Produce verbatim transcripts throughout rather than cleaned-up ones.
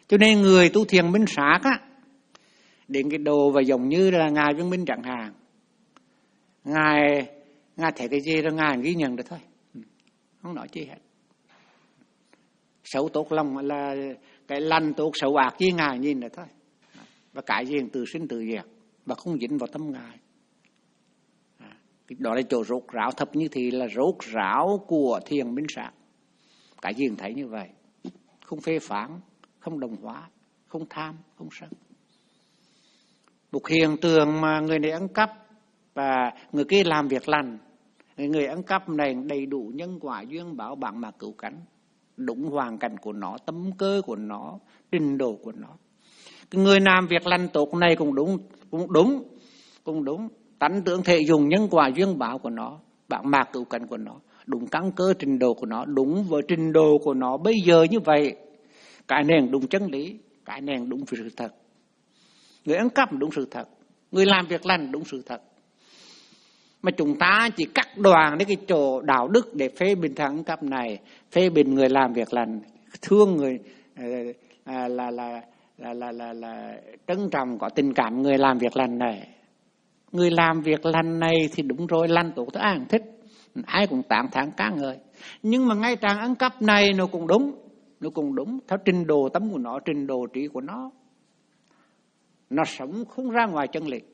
Cho nên người tu thiền minh sát á, đến cái đồ và giống như là Ngài Viên Minh chẳng hạn, Ngài Ngài thấy cái gì rồi Ngài ghi nhận được thôi, không nói chi hết. Xấu tốt lòng là cái lành tốt xấu ác gì Ngài nhìn được thôi, và cái gì tự sinh tự diệt và không dính vào tâm Ngài. Đó là chỗ rốt ráo thập như thì là rốt ráo của thiền minh sát. Cái gì thấy như vậy, không phê phán, không đồng hóa, không tham, không sân. Một hiện tượng mà người này ăn cắp và người kia làm việc lành, người ăn cắp này đầy đủ nhân quả duyên báo bạn mà cứu cánh, đúng hoàn cảnh của nó, tâm cơ của nó, trình độ của nó. Người làm việc lành tốt này cũng đúng, cũng đúng, cũng đúng. Tánh tưởng thể dùng nhân quả duyên báo của nó, bạn mạc cứu cánh của nó, đúng căn cơ trình độ của nó, đúng với trình độ của nó bây giờ như vậy. Cái nền đúng chân lý, cái nền đúng sự thật. Người ăn cắp đúng sự thật, người làm việc lành đúng sự thật. Mà chúng ta chỉ cắt đoàn đến cái chỗ đạo đức để phê bình thằng ăn cắp này, phê bình người làm việc lành, thương người là là là là là là, là, là trân trọng có tình cảm người làm việc lành này. Người làm việc lành này thì đúng rồi, lành tốt tôi an thích, ai cũng tán thán ca ngợi. Nhưng mà ngay trang ăn cắp này nó cũng đúng, nó cũng đúng theo trình độ tâm của nó, trình độ trí của nó. Nó sống không ra ngoài chân lý.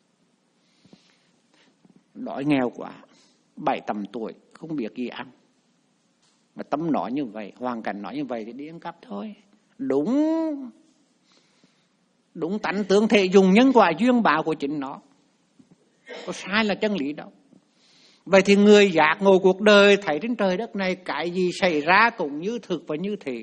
Đói nghèo quá, bảy tầm tuổi không biết gì ăn, mà tâm nói như vậy, hoàn cảnh nói như vậy thì đi ăn cắp thôi. Đúng, đúng tánh tướng thể dùng nhân quả duyên báo của chính nó, có sai là chân lý đâu. Vậy thì người giác ngộ cuộc đời thấy trên trời đất này cái gì xảy ra cũng như thực và như thị,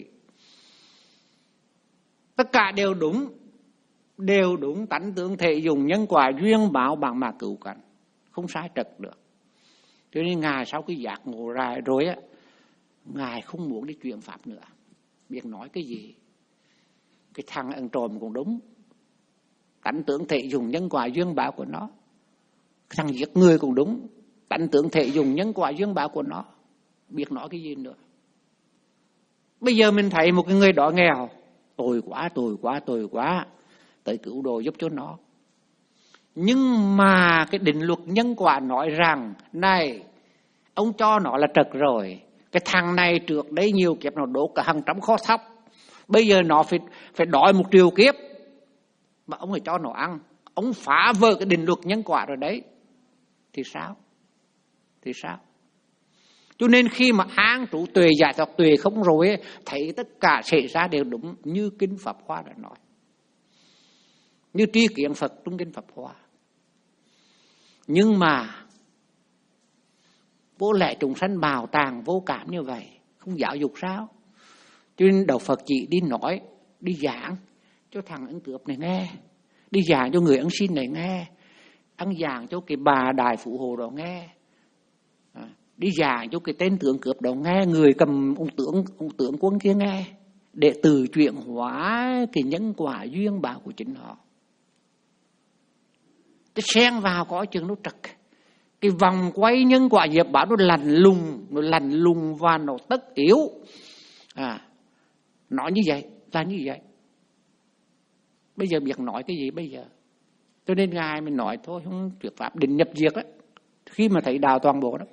tất cả đều đúng, đều đúng tánh tướng thể dùng nhân quả duyên báo bằng mà cứu cánh, không sai trật được. Cho nên Ngài sau khi giác ngộ ra rồi á, Ngài không muốn đi truyền pháp nữa, biết nói cái gì. Cái thằng ăn trộm cũng đúng, tánh tướng thể dùng nhân quả duyên báo của nó. Cái thằng giết người cũng đúng, tánh tướng thể dùng nhân quả duyên báo của nó, biết nói cái gì nữa. Bây giờ mình thấy một cái người đó nghèo, tồi quá, tồi quá, tồi quá, tới cứu độ giúp cho nó. Nhưng mà cái định luật nhân quả nói rằng, này, ông cho nó là trật rồi. Cái thằng này trước đây nhiều kiếp nó đốt cả hàng trăm kho thóc, bây giờ nó phải, phải đói một triệu kiếp, mà ông phải cho nó ăn. Ông phá vỡ cái định luật nhân quả rồi đấy. Thì sao? Thì sao? Cho nên khi mà an trụ tuệ giải thoát tuệ không rồi ấy, thấy tất cả xảy ra đều đúng như Kinh Pháp Hoa đã nói, như tri kiến Phật trong Kinh Pháp Hoa. Nhưng mà vô lẽ chúng sanh bào tàng vô cảm như vậy, không giáo dục sao? Cho nên Đạo Phật chỉ đi nói, đi giảng cho thằng ăn cướp này nghe, đi giảng cho người ăn xin này nghe, ăn giảng cho cái bà đại phụ hồ đó nghe, à, đi giảng cho cái tên tướng cướp đó nghe, người cầm ông tướng ông tướng quân kia nghe, để từ chuyển hóa cái nhân quả duyên báo của chính họ. Cái xen vào có chừng nó trật, cái vòng quay nhân quả nghiệp báo nó lành lùng, nó lành lùng và nó tất yếu. À, nói như vậy là như vậy. Bây giờ biết nói cái gì bây giờ? Cho nên Ngài mình nói thôi, không thuyết pháp định nhập diệt đó, khi mà thấy đạo toàn bộ đó.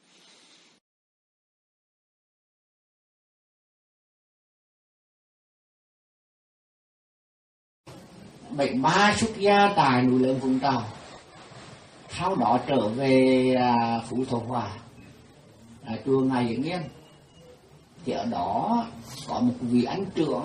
Bảy ba xuất gia tại núi lớn Vũng Tàu, sau đó trở về à, Phú Thọ Hòa, à, chùa Ngài Diễn Nghiêm. Thì ở đó có một vị anh trưởng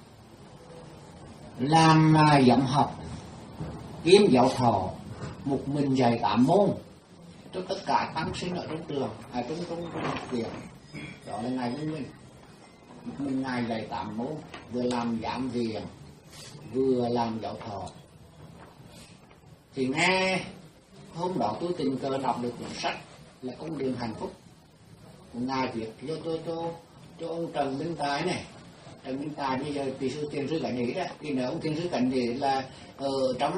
làm à, dặm học kiêm giáo thọ, một mình dạy tám môn cho tất cả tăng sinh ở trong trường, à, trong trong trong học viện. Đó là Ngài Viên Minh. Một mình Ngài dạy tám môn, vừa làm giảng viên, vừa làm giáo thọ. Thì nghe hôm đó tôi tình cờ đọc được cuốn sách là Con Đường Hạnh Phúc của Ngài viết cho cho cho cho ông Trần Minh Tài này. Trần Minh Tài bây giờ tỷ sư tiền sư Cảnh Nhĩ đó, thì nữa ông tiền sư Cảnh Nhĩ là ở trong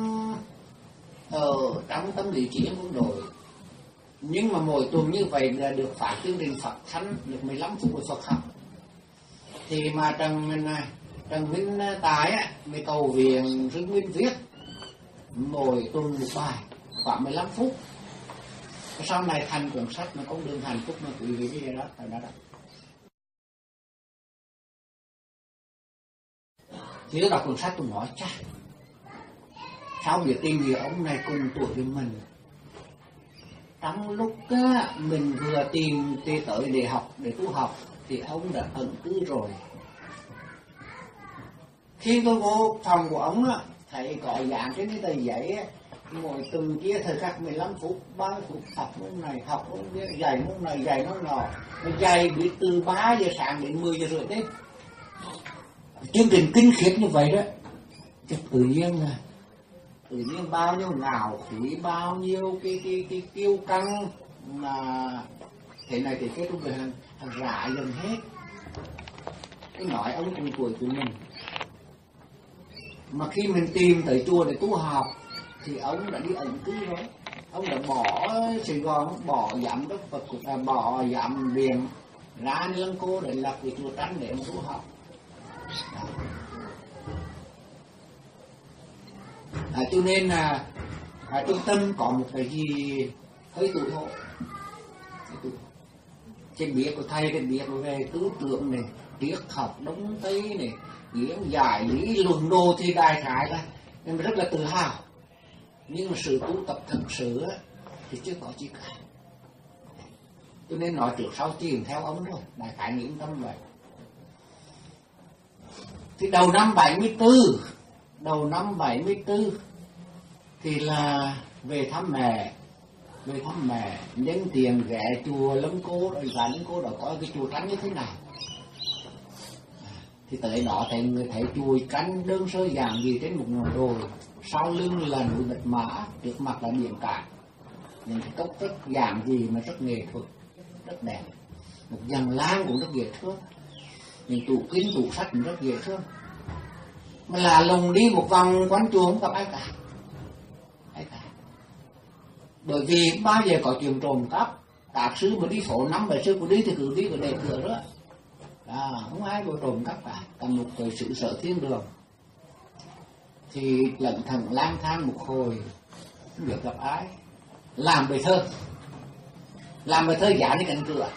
ở trong tâm lý trí quân đội. Nhưng mà mỗi tuần như vậy là được phát chương trình Phật Thánh được mười lăm phút của Phật học. Thì mà Trần mình Trần Minh Tài á, về cầu viện Sư Nguyên viết mỗi tuần một bài khoảng mười lăm phút. Sau này thành cuốn sách mà con đường hạnh phúc mà quý vị bây giờ đó phải đã đọc. Thì tôi đọc cuốn sách tôi nói chắc sao biết tìm hiểu ông này cùng tuổi với mình. Trong lúc á, mình vừa tìm đi tới để học, để tu học thì ông đã ẩn cư rồi. Khi tôi vô phòng của ông á, thầy có dạng trên cái tờ giấy á, mỗi từng kia thời khắc mười lăm phút, ba mươi phút học môn này, học môn kia, dạy môn này, dạy môn nọ. Nó dạy biết từ ba giờ sáng đến mười giờ rưỡi đấy. Chương trình kinh khiếp như vậy đó. Chứ tự nhiên là tự nhiên bao nhiêu ngạo khí, bao nhiêu cái cái cái kiêu căng mà thế này thì cái tôi về hàng, hàng rạ dần hết. Cái nói ông cùng tuổi của mình. Mà khi mình tìm tới chùa để tu học thì ông đã đi ẩn cư rồi. Ông đã bỏ Sài Gòn, bỏ giám đốc Phật à, bỏ giám viện ra Lăng Cô để lập cái chùa Tránh để mà tu học. À, cho nên là à, trung tâm có một cái gì hơi tủi hổ. Trên biết của thầy cái biết về tư tưởng này, triết học Đông Tây này, diễn giải lý luận đồ thì đại khái là nên rất là tự hào. Nhưng mà sự tu tập thật sự á, thì chưa có gì cả. Cho nên nói trước sau chiền theo ông thôi, đại khái yên tâm vậy. Thì đầu năm bảy mươi tư, đầu năm bảy mươi tư thì là về thăm mẹ, về thăm mẹ, nhân tiền ghé chùa Lâm Cô, rồi ra Lâm Cô đó coi cái chùa Tránh như thế nào. Thì tới đó thấy người thấy chùa Tránh đơn sơ dạng gì trên một ngọn đồi, sau lưng là núi Bạch Mã, trước mặt là biển cả. Những cái cốc rất dạng gì mà rất nghệ thuật, rất đẹp. Một dàn lan cũng rất dễ thương, những tủ kính tủ sách cũng rất dễ thương. Mà là lùng đi một vòng quán chùa không gặp ai cả, ai cả. Bởi vì bao giờ có chuyện trộm cắp, các sư mà đi phố năm bảy sư của đi thì cứ đi vào đề cửa đó. À, không ai có trộm cắp cả, cả một cái sự sợ thiên đường. Thì lận thần lang thang một hồi, không biết gặp ai. Làm bài thơ, làm bài thơ giả đi cạnh cửa.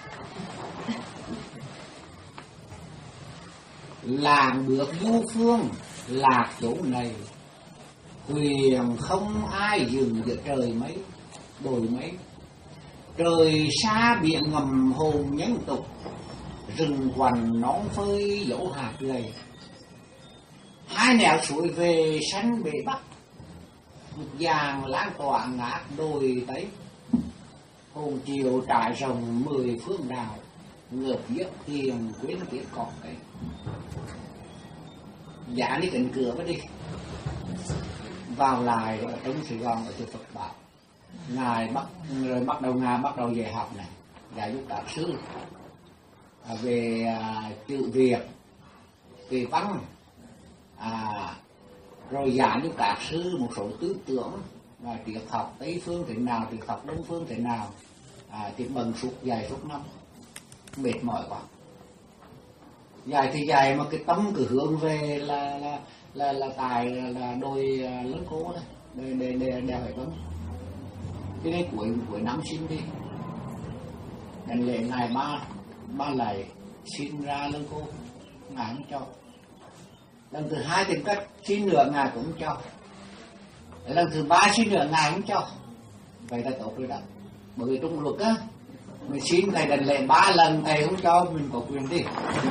Làng bước du phương, lạc chỗ này, thuyền không ai dừng giữa trời mấy, đồi mấy. Trời xa biển ngầm hồn nhấn tục, rừng quằn nón phơi dẫu hạt gầy. Hai nẻo suối về sánh bể bắc, một dàng lan tỏa ngát đồi tấy. Hồn chiều trải rồng mười phương đào, ngợp giấc tiền quyến tiết cọp ấy. Giả đi cạnh cửa mới đi. Vào lại ở trong Sài Gòn ở chùa Phật Bảo. Ngài bắt rồi bắt đầu Ngài bắt đầu dạy học này, dạy giúp các sư à, về à, chữ Việt, về văn, à, rồi dạy giúp các sư một số tư tưởng và triết học Tây phương thế nào, triết học Đông phương thế nào, à, thì bần suốt dài suốt năm, mệt mỏi quá. Dài thì dài mà cái tâm cứ hướng về là là là là tài là đôi lớn cố đó, để để để đeo hệ thống. Cái này cuối cuối năm xin đi, đàn lễ ngày ba ba lại xin ra lớn cố, ngài không cho. Lần thứ hai tìm cách xin nữa ngài cũng cho. Lần thứ ba xin nữa ngài không cho. Vậy là tốt rồi đó. Bởi vì trong luật á, mình xin thầy đàn lễ ba lần thầy không cho mình có quyền đi.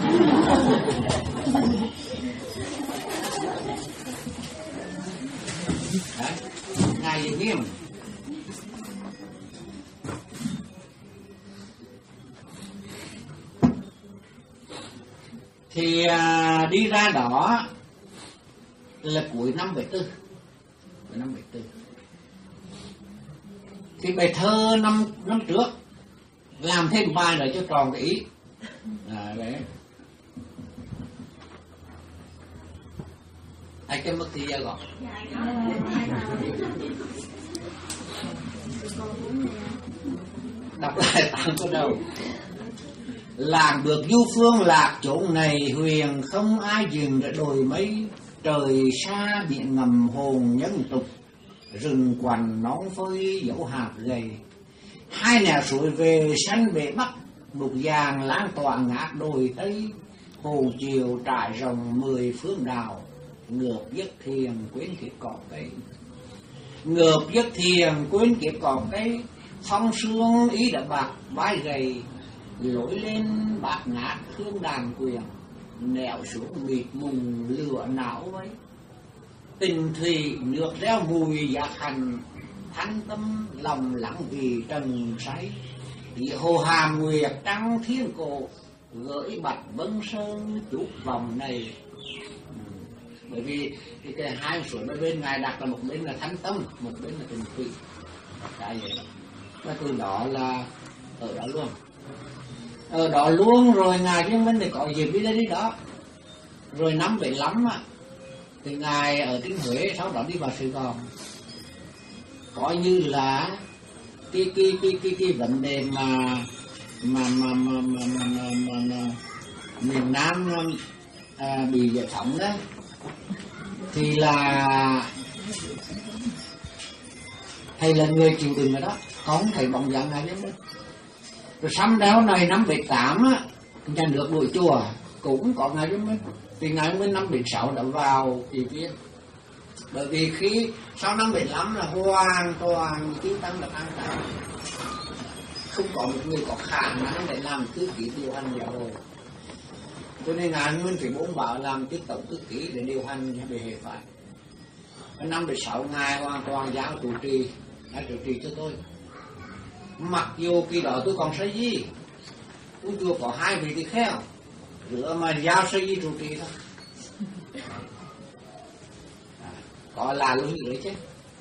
Đấy, ngài gì nghiêm. Thì à, đi ra đó là cuối năm bảy tư, cuối năm bảy tư. Thì bài thơ năm năm trước làm thêm bài nữa cho tròn cái ý. À, đấy. Ai cho mất thì ra gọi. Đọc lại tạm có đâu. Làng được du phương lạc chốn này, huyền không ai dừng để đồi mấy. Trời xa biển ngầm hồn nhân tục, rừng quằn nón phơi dẫu hạt gầy. Hai nẻo suối về xanh bể bắc, mục vàng lan tỏa ngát đồi tây. Hồ chiều trải rộng mười phương đào, ngợp giấc thiền quên kiếp cỏ cây. Ngợp giấc thiền quên kiếp cỏ cây, phong sương ý đã bạc vai gầy. Lối lên bạc ngát hương đàn quyền, nẻo xuống mịt mùng lửa não ấy. Tình thủy nước reo mùi giác hành, thanh tâm lòng lắng vì trần say. Thì hồ hàm nguyệt trăng thiên cổ, gửi bạch vân sơn chút vòng này. Bởi vì cái, cái hai suối bên bên ngài đặt là một bên là thánh tâm, một bên là tình thủy. Cái vậy đó. Và từ đó là ở đó luôn. Ở đó luôn rồi ngài Viên Minh thì có dịp đi đây đi đó. Rồi năm bảy lắm á, thì ngài ở trên Huế, sau đó đi vào Sài Gòn. Coi như là cái cái cái cái cái vấn đề mà mà mà mà mà, mà, mà, mà, mà miền Nam à, bị giải phóng đó, thì là thầy là người chịu đựng rồi đó, không thầy bóng dáng ngài Viên Minh. Rồi sắm đéo này năm bảy tám á, nhà nước đuổi chùa cũng có ngài Viên Minh. Thì ngài Viên Minh năm bảy sáu đã vào kỳ viên. Bởi vì khi sau năm bảy lăm là hoàn toàn chiến tăng là an toàn, không có một người có khả năng để làm thư ký điều hành giáo hội. Cho nên ngài Viên Minh phải bố bảo làm chức tổng thư ký để điều hành về hệ phái. Năm bảy sáu ngài hoàn toàn giáo chủ trì, ngài chủ trì cho tôi. Mặc dù khi đó tôi còn sấy gì, tôi chưa có hai vị tỳ kheo, rửa mà giao sấy gì trụ trì thôi. À, có là luôn như đấy chứ.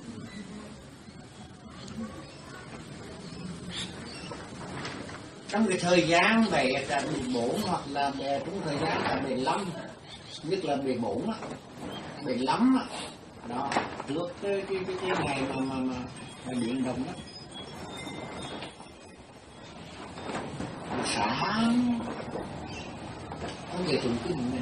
Trong cái thời gian bảy bốn hoặc là trong thời gian là bảy lăm, nhất là bảy bốn á, bảy lăm á, đó trước cái cái cái, cái ngày mà mà mà, mà biến động đó. Sáng không về tụng kinh mình,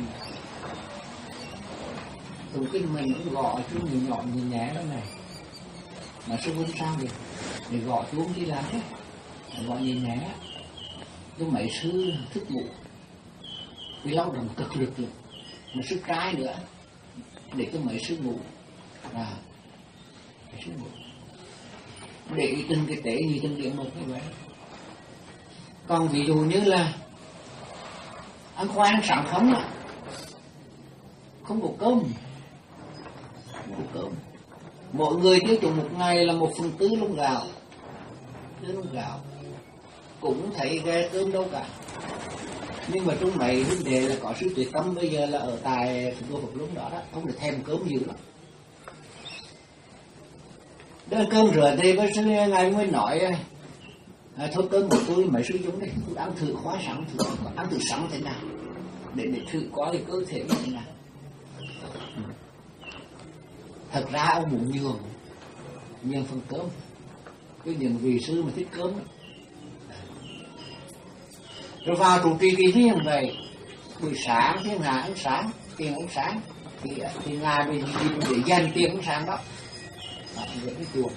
tụng kinh mình cũng gọi chú nhìn nhọn nhìn nhẹ đó này, mà sư huynh sao vậy để gọi chú đi làm hết, gọi nhìn nhẹ. Cái mấy sư thức ngủ vì lao động cực lực lực mà sư trái nữa để cho mấy sư ngủ, à mấy sư ngủ để từng cái tế như từng điểm một như vậy. Còn ví dụ như là ăn khoai ăn sáng không à, không có cơm, không có cơm. Mỗi người tiêu dùng một ngày là một phần tư lông gạo, tư lông gạo cũng thấy ghê cơm đâu cả. Nhưng mà trong mấy vấn đề là có sự tuyệt tâm bây giờ là ở tại thủ đô Phật lúc đó đó, không được thèm cơm nhiều lắm. Đơn cơm rửa thì với sư ngài mới nói à, thôi cơm của tôi mấy sư chúng đây, tôi ăn thử khóa sẵn, thử ăn thử sẵn thế nào để để thử có cái cơ thể như thế nào. Thật ra ông muốn nhường nhường phần cơm với những vị sư mà thích cơm đó. Rồi vào trụ trì kỳ thiên vậy, buổi sáng thiên hạ ăn sáng, tiền ăn sáng thì thì ngài bị để dành tiền ăn sáng đó, đó vậy cái chùa.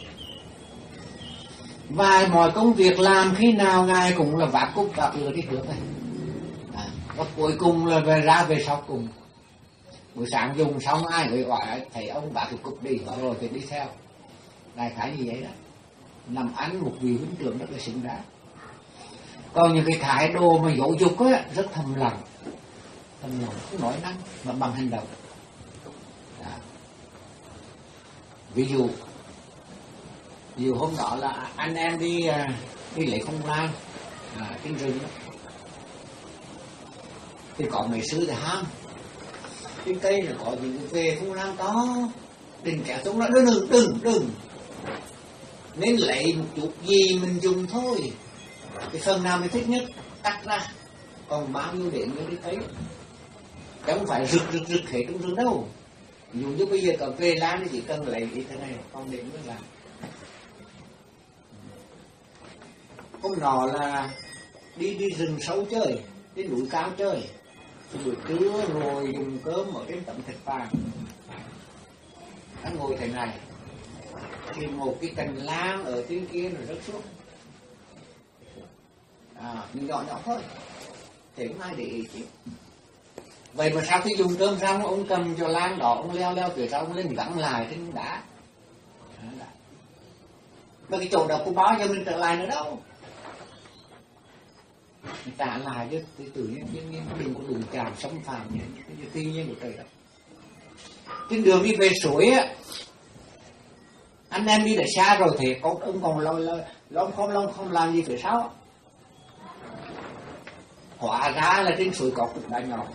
Và mọi công việc làm khi nào ngài cũng là vác cúc vác lửa đi trước này, à, và cuối cùng là về ra về sau cùng. Buổi sáng dùng xong ai người gọi thầy ông vác cái cúc đi, rồi thì đi theo. Đại khái như vậy đó, làm ăn một vị huynh trưởng rất là xứng đáng. Còn những cái thái độ mà dỗ dục á rất thầm lặng, thầm lặng không nói năng mà bằng hành động. Đó. Ví dụ ví dụ hôm đó là anh em đi đi lấy phong lan à, trên rừng đó. Thì có mấy sư thì ham trên cây là có những về phong lan to, đừng kéo xuống đó, đừng đừng đừng nên lấy một chút gì mình dùng thôi. Cái phần nào mình thích nhất tắt ra, còn bao nhiêu để người đi thấy, chứ không phải rực rực rực hết trong rừng đâu. Ví dụ như bây giờ cà phê lá thì chỉ cần lấy cái thế này, không để mới làm. Hôm nọ là đi đi rừng sâu chơi, đi núi cao chơi, buổi trưa rồi dùng cơm ở trên tấm thạch vàng, hắn ngồi thế này thì một cái cành lang ở trên kia rồi rớt xuống, à mình nhỏ nhỏ thôi thì không ai để ý chứ. Vậy mà sau khi dùng cơm xong, ông cầm cho lang đó, ông leo leo phía sau, ông lên gắn lại trên đá. Mà cái chỗ đó có bao giờ mình trở lại nữa đâu, mình trả lại chứ tự nhiên nhiên nhiên đừng có đụng chạm xâm phạm như cái tự nhiên của trời đất. Trên đường đi về suối á, anh em đi đã xa rồi thì có ông còn lo lo lo không lo không làm gì phía sau. Hóa ra là trên suối có cục đá nhỏ.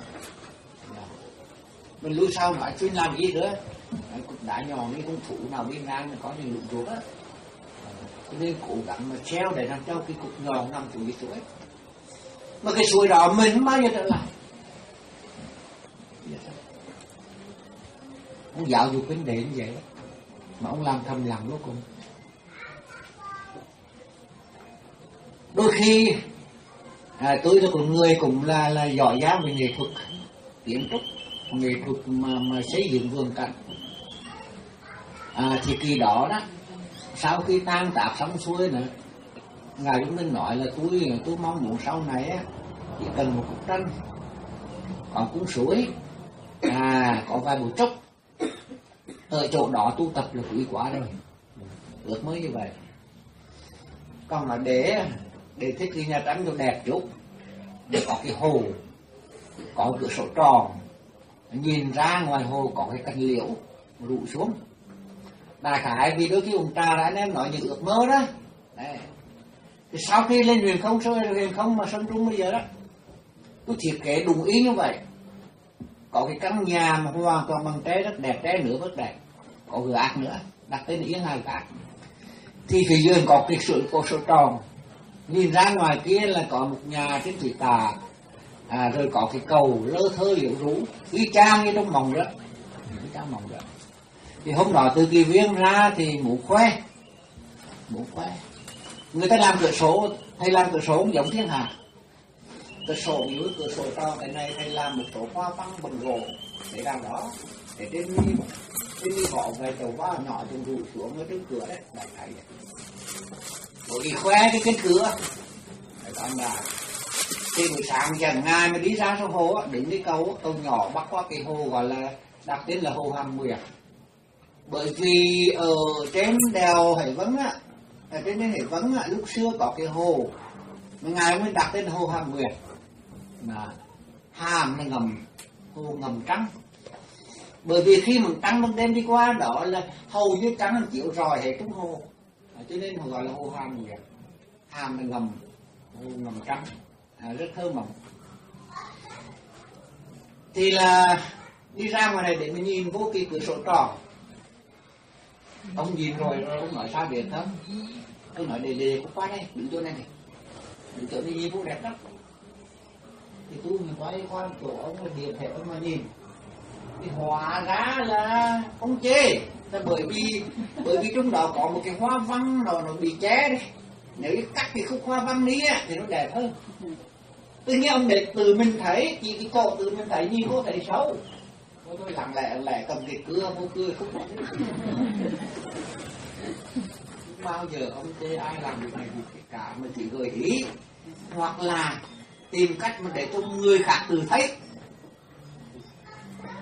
Mình lui sau nói chuyên làm gì nữa, cục đá nhỏ như con thủ nào bên ngang có những lụng ruột á, cho nên cố gắng mà treo để làm cho cái cục nhỏ nằm xuống dưới suối. Mà cái suối đó mình không bao giờ trở lại. Ông giáo dục vấn đề như vậy mà ông làm thầm lặng vô cùng. Đôi khi à, tôi là một người cũng là là giỏi giang về nghệ thuật kiến trúc, nghệ thuật mà, mà xây dựng vườn cảnh. À, thì kỳ đó đó, sau khi tan tạp xong xuôi nữa, ngài chúng mình nói là tôi tôi mong muốn sau này á chỉ cần một cục tranh, còn cuốn suối, à có vài bụi trúc ở chỗ đó tu tập là quý quá rồi, ước mới như vậy. Còn mà để để thích cái nhà tranh cho đẹp chút, để có cái hồ, có cửa sổ tròn, nhìn ra ngoài hồ có cái cành liễu rụ xuống. Đại khái vì đôi khi ông trà đã anh em nói những ước mơ đó. Đấy. Thì sau khi lên huyền không, sau huyền không mà Sơn Trung bây giờ đó, tôi thiết kế đúng ý như vậy. Có cái căn nhà mà hoàn toàn bằng tre rất đẹp, tre nữa rất đẹp, có gờ ác nữa, đặt tên Yên Hải Cát. Thì phía dưới có cái sườn cổ sổ tròn, nhìn ra ngoài kia là có một nhà trên thủy tà, à, rồi có cái cầu lơ thơ liễu rú, y chang như trong mộng đó, y chang mộng đó. Thì hôm đó từ kỳ viên ra thì muốn khoe, muốn khoe. Người ta làm cửa sổ, thầy làm cửa sổ cũng giống thiên hạ. Cửa sổ dưới cửa sổ to cái này thầy làm một số hoa văn bằng gỗ để làm đó, để trên đi trên đi gõ về chầu hoa nhỏ trong rủ xuống ở trên cửa đấy, đại thầy đấy. Bởi vì khoe cái cái cửa, để con bà. Thì buổi sáng dần ngày mà đi ra sông hồ, đứng đi cầu, cầu nhỏ bắc qua cái hồ gọi là đặt tên là hồ Hàm Nguyệt. Bởi vì ở trên đèo Hải Vân á, ở trên đèo Hải Vân á, lúc xưa có cái hồ, mà ngài mới đặt tên hồ Hàm Nguyệt. Mà hàm là ngầm, hồ ngầm trắng. Bởi vì khi mà trăng ban đêm đi qua đó là hầu như trắng nó chịu rọi hết trong hồ, cho nên họ gọi là hồ Hàm Nguyệt. Hàm là ngầm, hồ ngầm trắng, à, rất thơ mộng. Thì là đi ra ngoài này để mình nhìn vô cái cửa sổ tròn. Ông nhìn rồi, ông nói sao biệt không? Ông nói để để qua đây, đứng chỗ này này, đứng chỗ này nhìn vô đẹp lắm. Thì tôi mình quay qua chỗ ông là điện hệ ông mà nhìn, thì hóa ra là không chê, là bởi vì bởi vì trong đó có một cái hoa văn nó nó bị che đấy. Nếu cắt cái khúc hoa văn đi á thì nó đẹp hơn. Tự nhiên ông để từ mình thấy, chỉ cái cổ từ mình thấy nhìn vô thấy xấu. Tôi lặng lẽ lẽ cầm cái cưa vô cưa khúc này. Bao giờ ông chê ai làm việc này việc cả mà chỉ gợi ý, hoặc là tìm cách mà để cho người khác tự thấy.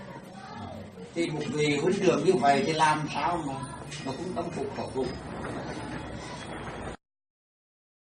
Thì một vị huynh trưởng như vậy thì làm sao mà mà cũng tâm phục khẩu phục.